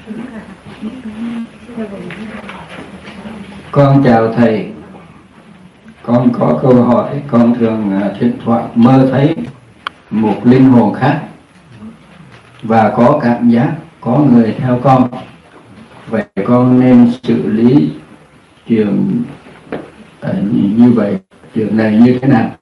Con chào thầy. Con có câu hỏi. Con thường thỉnh thoảng mơ thấy một linh hồn khác và có cảm giác có người theo con. Vậy con nên xử lý chuyện như vậy, chuyện này như thế nào?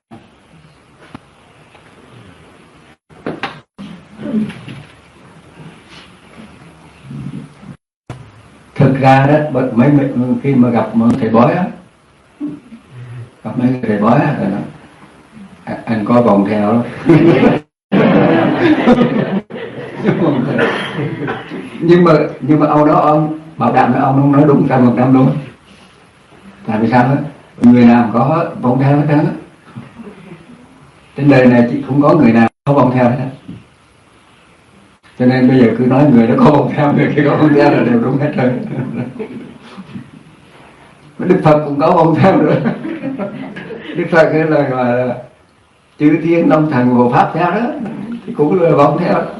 Thực ra đó, khi mà gặp thầy bói á, gặp mấy thầy bói á, rồi anh có vòng theo đó. nhưng mà ông đó ông bảo đảm là ông không nói đúng 100% luôn. Tại vì sao đó? Người nào có vòng theo hết trơn á. Trên đời này chỉ không có người nào có vòng theo hết. Cho nên bây giờ cứ nói người đó có vòng theo, người kia có vòng theo là đều đúng hết trơn. Đức Phật cũng có vòng theo nữa. Đức Phật cái là gọi là chư thiên long thần hộ pháp theo đó, thì cũng là vòng theo đó.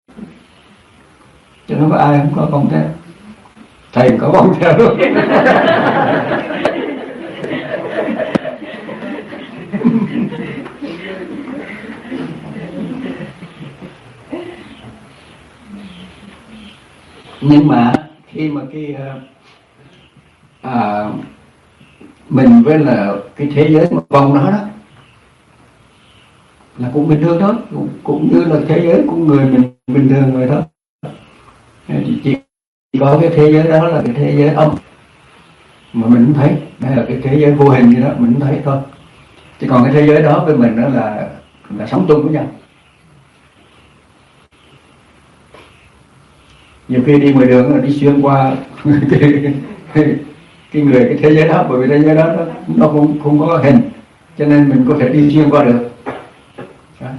Chứ không có ai không có vòng theo. Thầy có vòng theo luôn. Nhưng mà khi mà mình với là cái thế giới một vòng đó đó là cũng bình thường thôi, cũng như là thế giới của người mình bình thường rồi thôi. Chỉ có cái thế giới đó là cái thế giới âm mà mình không thấy, đây là cái thế giới vô hình gì đó mình không thấy thôi. Chứ còn cái thế giới đó với mình đó là sống chung với nhau. Nhiều khi đi ngoài đường là đi xuyên qua cái người cái thế giới đó, bởi vì thế giới đó nó không có hình, cho nên mình có thể đi xuyên qua được. Đó.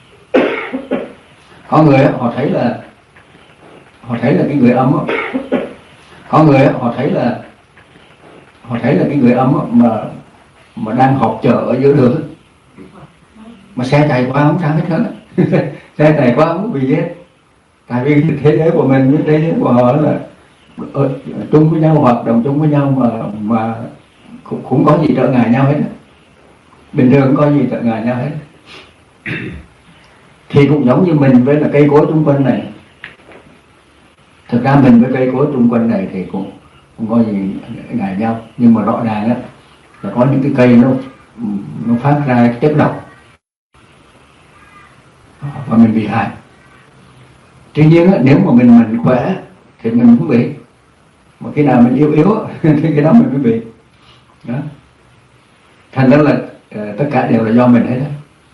Có người họ thấy là cái người âm đó. Có người họ thấy là cái người âm đó mà đang họp chợ ở giữa đường, mà xe chạy qua không sao hết hết. Xe chạy qua không có bị gì hết. Tại vì thế giới của mình với thế giới của họ là chung với nhau, hoạt động chung với nhau mà cũng có gì trở ngại nhau hết. Bình thường không có gì trở ngại nhau hết. Thì cũng giống như mình với là cây cối xung quanh này. Thực ra mình với cây cối xung quanh này thì cũng không có gì ngại nhau. Nhưng mà rõ ràng á là có những cái cây nó phát ra chất độc và mình bị hại. Tuy nhiên á, nếu mà mình khỏe thì mình không bị. Mà khi nào mình yếu thì cái đó mình mới bị. Đó. Thành ra là tất cả đều là do mình hết.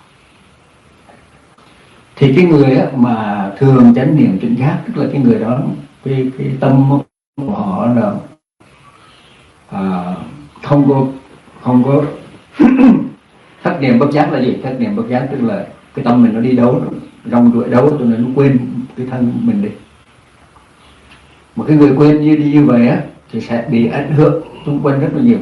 Thì cái người á, mà thường chánh niệm tỉnh giác, tức là cái người đó cái tâm của họ là không có thất niệm bất giác là gì? Thất niệm bất giác tức là cái tâm mình nó đi đâu, rong ruổi đâu, cho nên nó quên cái thân mình đi. Một cái người quên như vậy á thì sẽ bị ảnh hưởng xung quanh rất là nhiều.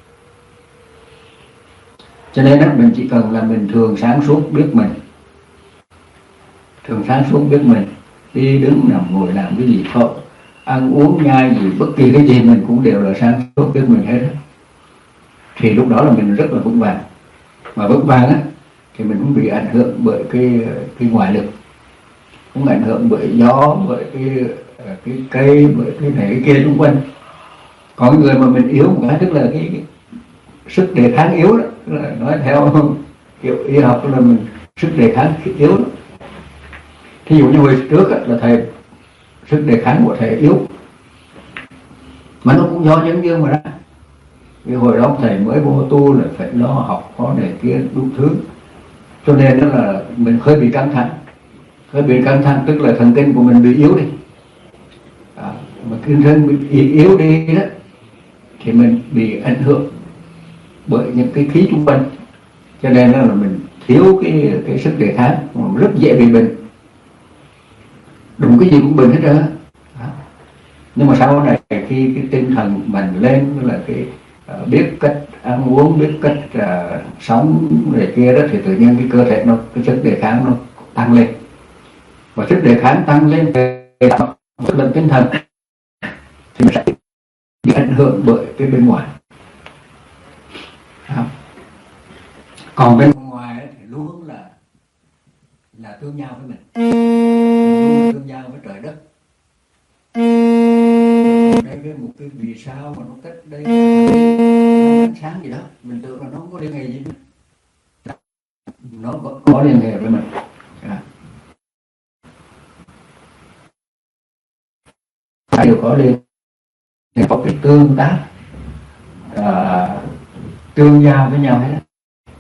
Cho nên á, mình chỉ cần là mình thường sáng suốt biết mình, thường sáng suốt biết mình, đi đứng nằm ngồi làm cái gì thôi, ăn uống nhai gì, bất kỳ cái gì mình cũng đều là sáng suốt biết mình hết. Thì lúc đó là mình rất là vững vàng. Mà vững vàng á thì mình cũng bị ảnh hưởng bởi cái ngoại lực, cũng ảnh hưởng bởi gió, bởi cái cây, bởi cái này cái kia xung quanh. Còn cái người mà mình yếu một cái, tức là cái sức đề kháng yếu đó, tức là nói theo kiểu y học là mình sức đề kháng yếu đó. Thí dụ như hồi trước là thầy sức đề kháng của thầy yếu, mà nó cũng do nhân duyên mà ra. Vì hồi đó thầy mới vô tu là phải lo học có này kia đủ thứ, cho nên đó là mình hơi bị căng thẳng, tức là thần kinh của mình bị yếu đi. Mà kinh thân bị yếu đi đó thì mình bị ảnh hưởng bởi những cái khí xung quanh, cho nên là mình thiếu cái sức đề kháng, rất dễ bị bệnh. Đụng cái gì cũng bệnh hết trơn. Nhưng mà sau này khi cái tinh thần mình lên, là cái biết cách ăn uống, biết cách sống này kia đó, thì tự nhiên cái cơ thể cái sức đề kháng nó tăng lên, và sức đề kháng tăng lên tức là tinh thần bị ảnh hưởng bởi cái bên ngoài. Còn bên ngoài thì luôn là tương giao với mình, luôn là tương giao với trời đất. Đây cái một cái vì sao mà nó cách đây nó ánh sáng gì đó, mình tưởng là nó không có liên hệ gì nữa. Nó có liên hệ với mình. Đều có liên hệ, có cái tương tác, tương giao với nhau hết.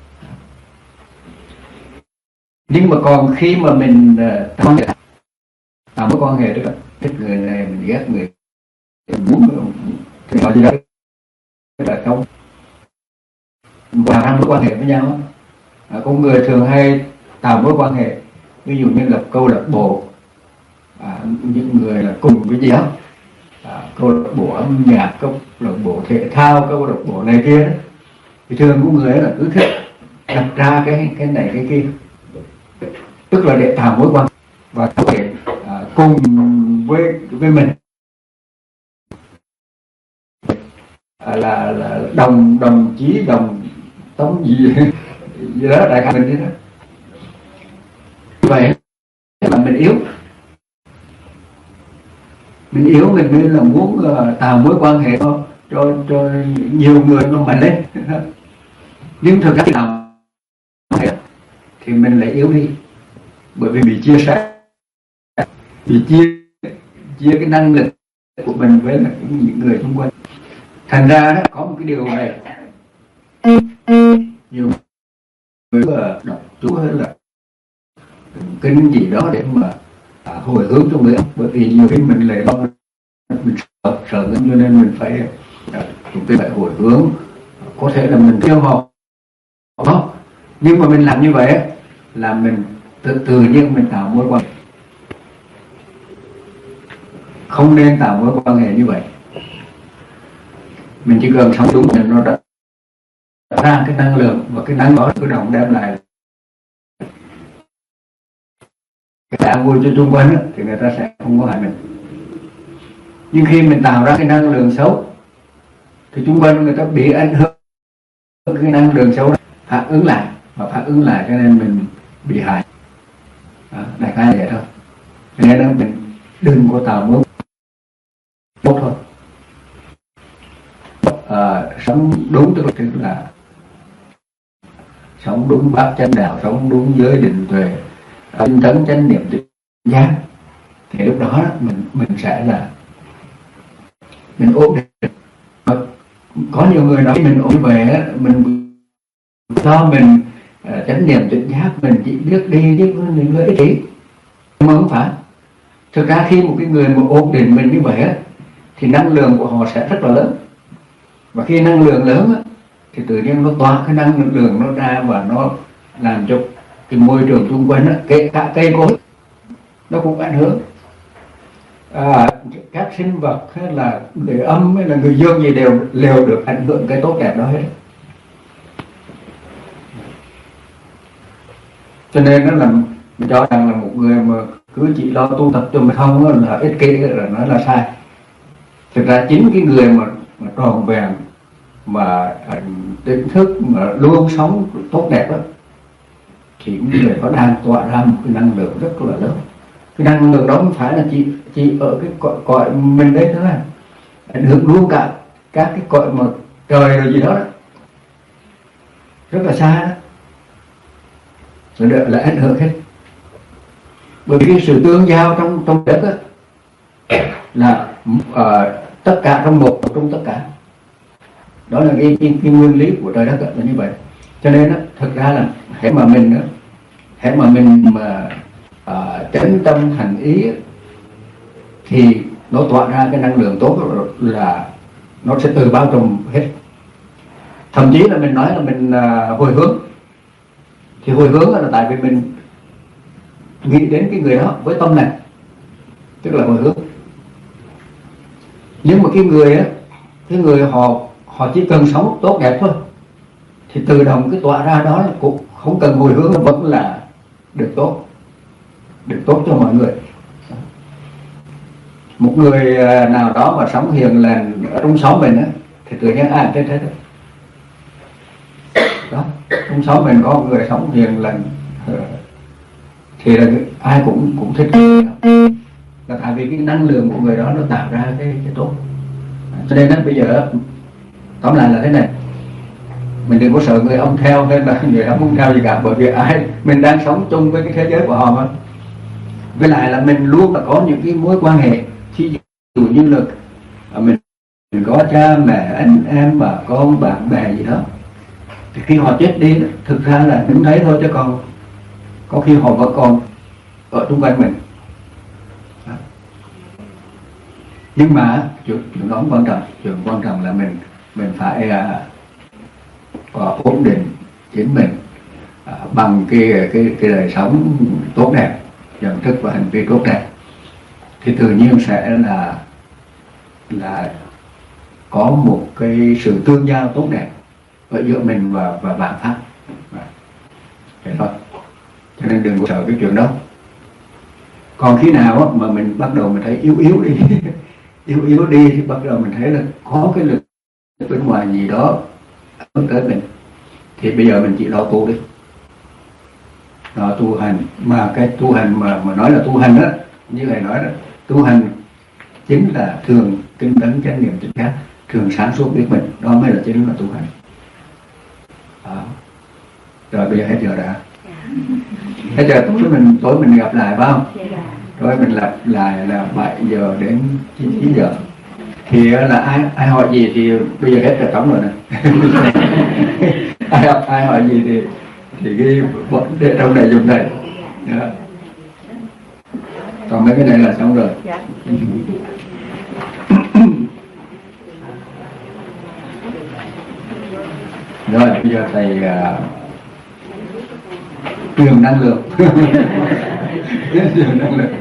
Nhưng mà còn khi mà mình tạo mối quan hệ đó, thích người này mình ghét người, mình muốn thì nói gì đó là không và mối quan hệ với nhau. Con người thường hay tạo mối quan hệ, ví dụ như lập câu lạc bộ, những người là cùng với gì đó, câu lạc bộ âm nhạc, câu lạc bộ thể thao, câu lạc bộ này kia đó, thì thường của người là cứ thích đặt ra cái này cái kia, tức là để tạo mối quan hệ và có thể cùng với mình là đồng chí, đồng tống gì đó, đại khái mình thế đó. Vậy là mình yếu, mình nên là muốn tạo mối quan hệ cho nhiều người nó mạnh lên. Nhưng thực ra thì mình lại yếu đi, bởi vì bị chia sẻ, bị chia cái năng lực của mình với những người xung quanh. Thành ra đó, có một cái điều này, nhiều người đọc chú hay là kinh gì đó để mà hồi hướng cho người, bởi vì nhiều khi mình lại lo mình sợ cho nên mình phải chúng tôi phải hồi hướng, có thể là mình tiêu họ đó, nhưng mà mình làm như vậy là mình tự nhiên mình tạo mối quan hệ. Không nên tạo mối quan hệ như vậy. Mình chỉ cần sống đúng mình, nó đã ra cái năng lượng và cái năng đó tự động đem lại cái tạo vui cho xung quanh thì người ta sẽ không có hại mình. Nhưng khi mình tạo ra cái năng lượng xấu thì xung quanh người ta bị ảnh hưởng cái năng lượng xấu này, phản ứng lại, và phản ứng lại cho nên mình bị hại. Đại khái vậy thôi. Cho nên là mình đừng có tạo mối tốt thôi. Sống đúng tức là sống đúng bát chánh đạo, sống đúng giới định tuệ, tinh tấn chánh niệm tự giác, thì lúc đó mình sẽ là mình ổn định. Có nhiều người nói mình ổn về mình do mình chánh niệm tự giác, mình chỉ biết đi với những người ích kỷ, mà không phải. Thực ra khi một cái người mà ổn định mình như vậy thì năng lượng của họ sẽ rất là lớn, và khi năng lượng lớn thì tự nhiên nó tỏa cái năng lượng nó ra và nó làm cho cái môi trường xung quanh kể cả cây cối nó cũng ảnh hưởng. Các sinh vật hay là người âm hay là người dương gì đều được ảnh hưởng cái tốt đẹp đó hết. Cho nên nó là mình cho rằng là một người mà cứ chỉ lo tu tập cho mình không là ích kỷ, là nói là sai. Thực ra chính cái người mà tròn vẹn, mà tỉnh thức, mà luôn sống tốt đẹp đó, thì người có đang tỏa ra một cái năng lượng rất là lớn. Cái năng lượng đó không phải là chỉ ở cái cõi mình đấy thôi, ảnh hưởng luôn cả các cái cõi mà trời rồi gì đó, rất là xa đó, rồi là ảnh hưởng hết. Bởi vì cái sự tương giao trong đất đó, là tất cả trong một, trong tất cả. Đó là cái nguyên lý của trời đất là như vậy. Cho nên đó, thực ra là hễ mà mình chánh tâm thành ý thì nó tỏa ra cái năng lượng tốt, là nó sẽ tự bao trùm hết. Thậm chí là mình nói là mình hồi hướng, thì hồi hướng là tại vì mình nghĩ đến cái người đó với tâm này, tức là hồi hướng. Nhưng mà cái người họ chỉ cần sống tốt đẹp thôi, thì tự động cái tỏa ra đó cũng không cần hồi hướng, vẫn là được tốt cho mọi người. một người nào đó mà sống hiền lành ở trong xóm mình á, thì tự nhiên ai thích hết đó. Trong xóm mình có người sống hiền lành thì là ai cũng thích, là tại vì cái năng lượng của người đó nó tạo ra cái tốt. Cho nên đó, bây giờ tóm lại là thế này, mình đừng có sợ người ông theo hay là người ông không theo gì cả, bởi vì mình đang sống chung với cái thế giới của họ mà. Với lại là mình luôn là có những cái mối quan hệ, thí dụ như là mình có cha mẹ, anh em, bà con, bạn bè gì đó, thì khi họ chết đi thực ra là đứng thấy thôi, chứ còn có khi họ vẫn còn ở xung quanh mình. Nhưng mà chuyện đó không quan trọng, chuyện quan trọng là mình phải ổn định chính mình bằng cái đời sống tốt đẹp, nhận thức và hành vi tốt đẹp, thì tự nhiên sẽ là có một cái sự tương giao tốt đẹp ở giữa mình và vạn pháp. Thế thôi, cho nên đừng có sợ cái chuyện đó. Còn khi nào mà mình bắt đầu mình thấy yếu đi yếu đi thì bắt đầu mình thấy là có cái lực bên ngoài gì đó hướng tới mình, thì bây giờ mình chỉ lo tu đi, lo tu hành. Mà cái tu hành mà nói là tu hành đó, như thầy nói đó, tu hành chính là thường tinh tấn chánh niệm tỉnh giác, thường sáng suốt biết mình, đó mới là chính là tu hành. Rồi bây giờ hết giờ đã, hết giờ tối mình gặp lại phải không? Rồi mình lặp lại là 7 giờ đến 9 giờ. Thì là ai hỏi gì thì bây giờ hết giờ trống rồi nè. ai hỏi gì thì cái bọn để trong này dùng này. Còn mấy cái này là xong rồi. Rồi bây giờ thầy truyền năng lượng. Truyền năng lượng.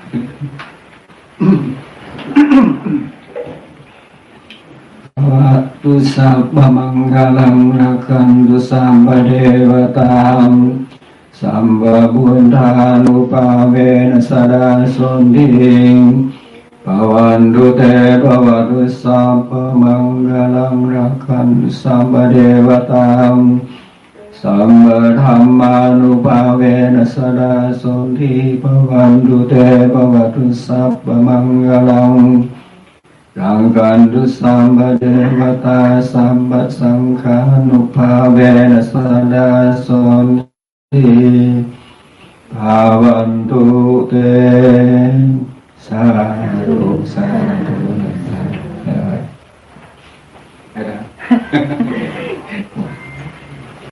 Tu sabba mangalam rakantu sabba devatam sabba buddhanupavena sada sonding bhavantu te bhavatu sabba mangalam rakantu sabba devatam sabba dhammanupavena sada sonding bhavantu te bhavatu sabba mangalam Rangkantu samba devata samba sangkhanupavena sada sonti bhavantu te sadhu sadhu.